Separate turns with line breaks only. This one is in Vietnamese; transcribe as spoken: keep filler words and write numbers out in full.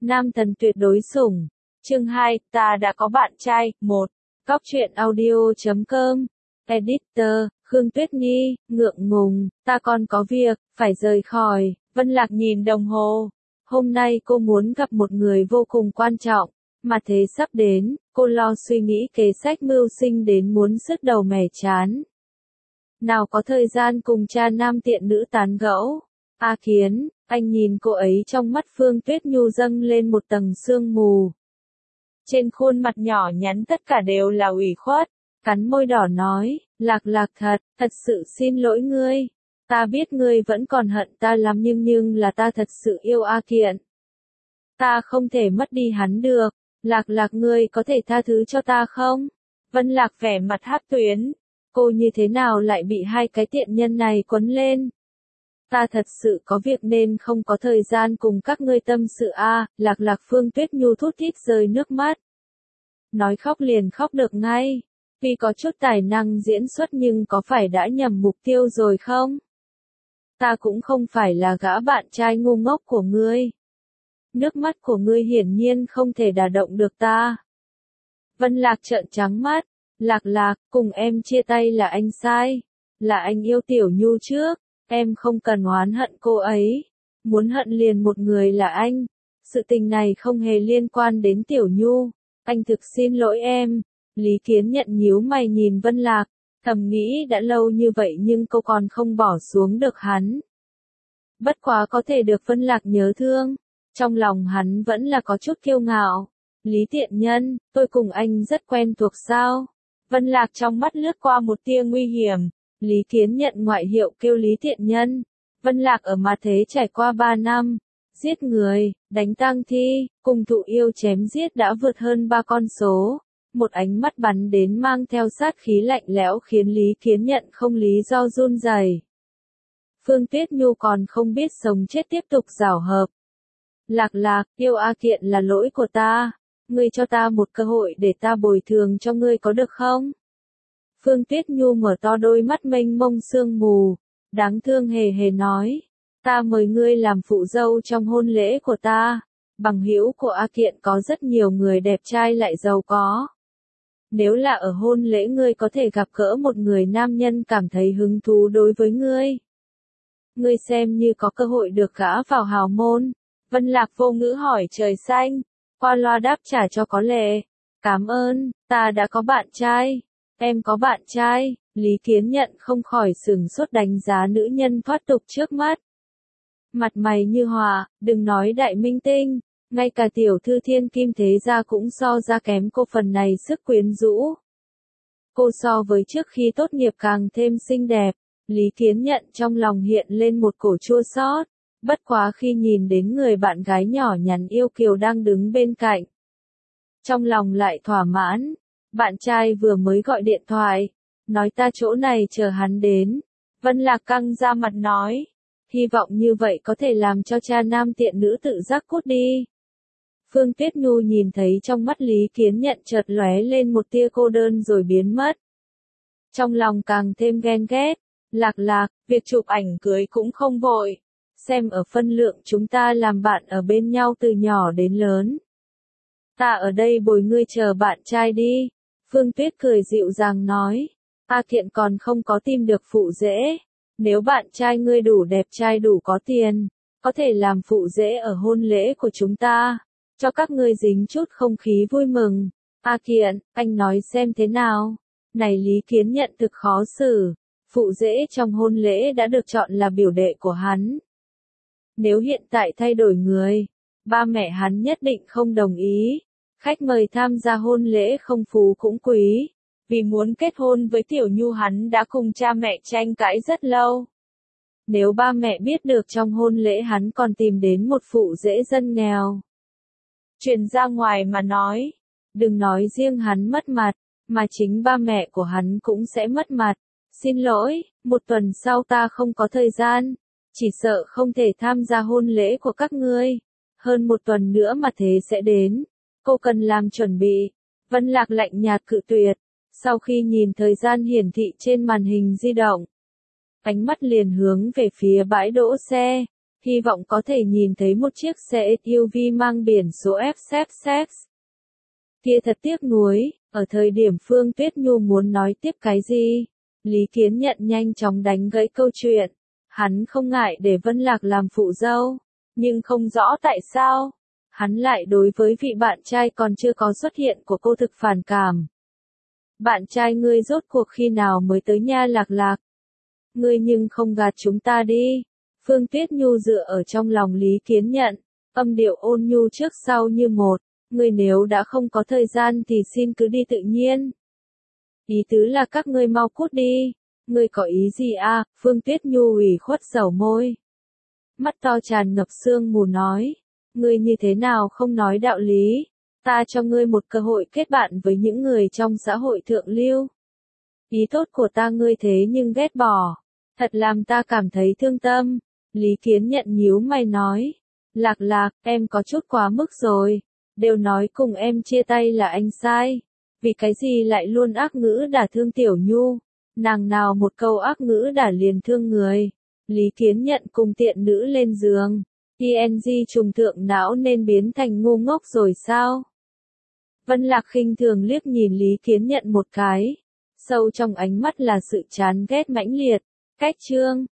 Nam thần tuyệt đối sủng. Chương hai, ta đã có bạn trai. một. Góc truyện audio chấm com. Editor, Khương Tuyết Nhi, ngượng ngùng, ta còn có việc, phải rời khỏi. Vân Lạc nhìn đồng hồ. Hôm nay cô muốn gặp một người vô cùng quan trọng, mà thế sắp đến, cô lo suy nghĩ kế sách mưu sinh đến muốn sứt đầu mẻ chán. Nào có thời gian cùng cha nam tiện nữ tán gẫu. A Kiến, anh nhìn cô ấy trong mắt Phương Tuyết Nhu dâng lên một tầng sương mù. Trên khuôn mặt nhỏ nhắn tất cả đều là ủy khuất, cắn môi đỏ nói, Lạc Lạc thật, thật sự xin lỗi ngươi. Ta biết ngươi vẫn còn hận ta lắm nhưng nhưng là ta thật sự yêu A Kiện. Ta không thể mất đi hắn được, Lạc Lạc ngươi có thể tha thứ cho ta không? Vân Lạc vẻ mặt hắc tuyến, cô như thế nào lại bị hai cái tiện nhân này quấn lên? Ta thật sự có việc nên không có thời gian cùng các ngươi tâm sự a. À, Lạc Lạc Phương Tuyết Nhu thút thít rơi nước mắt. Nói khóc liền khóc được ngay. Vì có chút tài năng diễn xuất nhưng có phải đã nhầm mục tiêu rồi không? Ta cũng không phải là gã bạn trai ngu ngốc của ngươi. Nước mắt của ngươi hiển nhiên không thể đả động được ta. Vân Lạc trợn trắng mắt. Lạc Lạc, cùng em chia tay là anh sai. Là anh yêu Tiểu Nhu trước. Em không cần oán hận cô ấy. Muốn hận liền một người là anh. Sự tình này không hề liên quan đến Tiểu Nhu. Anh thực xin lỗi em. Lý Kiến Nhận nhíu mày nhìn Vân Lạc. Thầm nghĩ đã lâu như vậy nhưng cô còn không bỏ xuống được hắn. Bất quá có thể được Vân Lạc nhớ thương. Trong lòng hắn vẫn là có chút kiêu ngạo. Lý tiện nhân, tôi cùng anh rất quen thuộc sao? Vân Lạc trong mắt lướt qua một tia nguy hiểm. Lý Kiến Nhận ngoại hiệu kêu Lý tiện nhân. Vân Lạc ở mặt thế trải qua ba năm. Giết người, đánh tang thi, cùng thụ yêu chém giết đã vượt hơn ba con số. Một ánh mắt bắn đến mang theo sát khí lạnh lẽo khiến Lý Kiến Nhận không lý do run rẩy. Phương Tuyết Nhu còn không biết sống chết tiếp tục giảo hợp. Lạc Lạc, yêu A Kiện là lỗi của ta. Ngươi cho ta một cơ hội để ta bồi thường cho ngươi có được không? Phương Tuyết Nhu mở to đôi mắt mênh mông sương mù, đáng thương hề hề nói, ta mời ngươi làm phụ dâu trong hôn lễ của ta. Bằng hữu của A Kiện có rất nhiều người đẹp trai lại giàu có. Nếu là ở hôn lễ ngươi có thể gặp gỡ một người nam nhân cảm thấy hứng thú đối với ngươi. Ngươi xem như có cơ hội được gả vào hào môn. Vân Lạc vô ngữ hỏi trời xanh, qua loa đáp trả cho có lệ. Cảm ơn, ta đã có bạn trai. Em có bạn trai. Lý Kiến Nhận không khỏi sửng sốt đánh giá nữ nhân thoát tục trước mắt. Mặt mày như hòa, đừng nói đại minh tinh, ngay cả tiểu thư thiên kim thế gia cũng so ra kém cô phần này sức quyến rũ. Cô so với trước khi tốt nghiệp càng thêm xinh đẹp. Lý Kiến Nhận trong lòng hiện lên một cổ chua xót. Bất quá khi nhìn đến người bạn gái nhỏ nhắn yêu kiều đang đứng bên cạnh. Trong lòng lại thỏa mãn. Bạn trai vừa mới gọi điện thoại. Nói ta chỗ này chờ hắn đến. Vân Lạc căng ra mặt nói. Hy vọng như vậy có thể làm cho cha nam tiện nữ tự giác cút đi. Phương Tuyết Nhu nhìn thấy trong mắt Lý Kiến Nhận chợt lóe lên một tia cô đơn rồi biến mất. Trong lòng càng thêm ghen ghét. Lạc Lạc, việc chụp ảnh cưới cũng không vội. Xem ở phân lượng chúng ta làm bạn ở bên nhau từ nhỏ đến lớn. Ta ở đây bồi ngươi chờ bạn trai đi. Phương Tuyết cười dịu dàng nói. A Kiện còn không có tìm được phụ rể. Nếu bạn trai ngươi đủ đẹp trai đủ có tiền, có thể làm phụ rể ở hôn lễ của chúng ta. Cho các ngươi dính chút không khí vui mừng. A Kiện, anh nói xem thế nào. Này Lý Kiến Nhận thực khó xử. Phụ rể trong hôn lễ đã được chọn là biểu đệ của hắn. Nếu hiện tại thay đổi người, ba mẹ hắn nhất định không đồng ý. Khách mời tham gia hôn lễ không phú cũng quý. Vì muốn kết hôn với Tiểu Nhu hắn đã cùng cha mẹ tranh cãi rất lâu. Nếu ba mẹ biết được trong hôn lễ hắn còn tìm đến một phụ rể dân nghèo. Truyền ra ngoài mà nói, đừng nói riêng hắn mất mặt, mà chính ba mẹ của hắn cũng sẽ mất mặt. Xin lỗi, một tuần sau ta không có thời gian. Chỉ sợ không thể tham gia hôn lễ của các ngươi. Hơn một tuần nữa mà thế sẽ đến. Cô cần làm chuẩn bị. Vân Lạc lạnh nhạt cự tuyệt. Sau khi nhìn thời gian hiển thị trên màn hình di động, ánh mắt liền hướng về phía bãi đỗ xe. hy vọng có thể nhìn thấy một chiếc xe ét u vê mang biển số ép xê Kia thật tiếc nuối, ở thời điểm Phương Tuyết Nhu muốn nói tiếp cái gì, Lý Kiến Nhận nhanh chóng đánh gãy câu chuyện. Hắn không ngại để Vân Lạc làm phụ dâu, nhưng không rõ tại sao, hắn lại đối với vị bạn trai còn chưa có xuất hiện của cô thực phản cảm. Bạn trai ngươi rốt cuộc khi nào mới tới nha Lạc Lạc? Ngươi nhưng không gạt chúng ta đi. Phương Tuyết Nhu dựa ở trong lòng Lý Kiến Nhận, âm điệu ôn nhu trước sau như một. Ngươi nếu đã không có thời gian thì xin cứ đi tự nhiên. Ý tứ là các ngươi mau cút đi. Ngươi có ý gì à? Phương Tuyết Nhu ủy khuất dầu môi. Mắt to tràn ngập sương mù nói. Ngươi như thế nào không nói đạo lý? Ta cho ngươi một cơ hội kết bạn với những người trong xã hội thượng lưu. Ý tốt của ta ngươi thế nhưng ghét bỏ. Thật làm ta cảm thấy thương tâm. Lý Kiến Nhận nhíu mày nói. Lạc Lạc, em có chút quá mức rồi. Đều nói cùng em chia tay là anh sai. Vì cái gì lại luôn ác ngữ đả thương Tiểu Nhu? Nàng nào một câu ác ngữ đả liền thương người. Lý Kiến Nhận cùng tiện nữ lên giường. i en giê trùng thượng não nên biến thành ngu ngốc rồi sao? Vân Lạc khinh thường liếc nhìn Lý Kiến Nhận một cái. Sâu trong ánh mắt là sự chán ghét mãnh liệt. Cách chương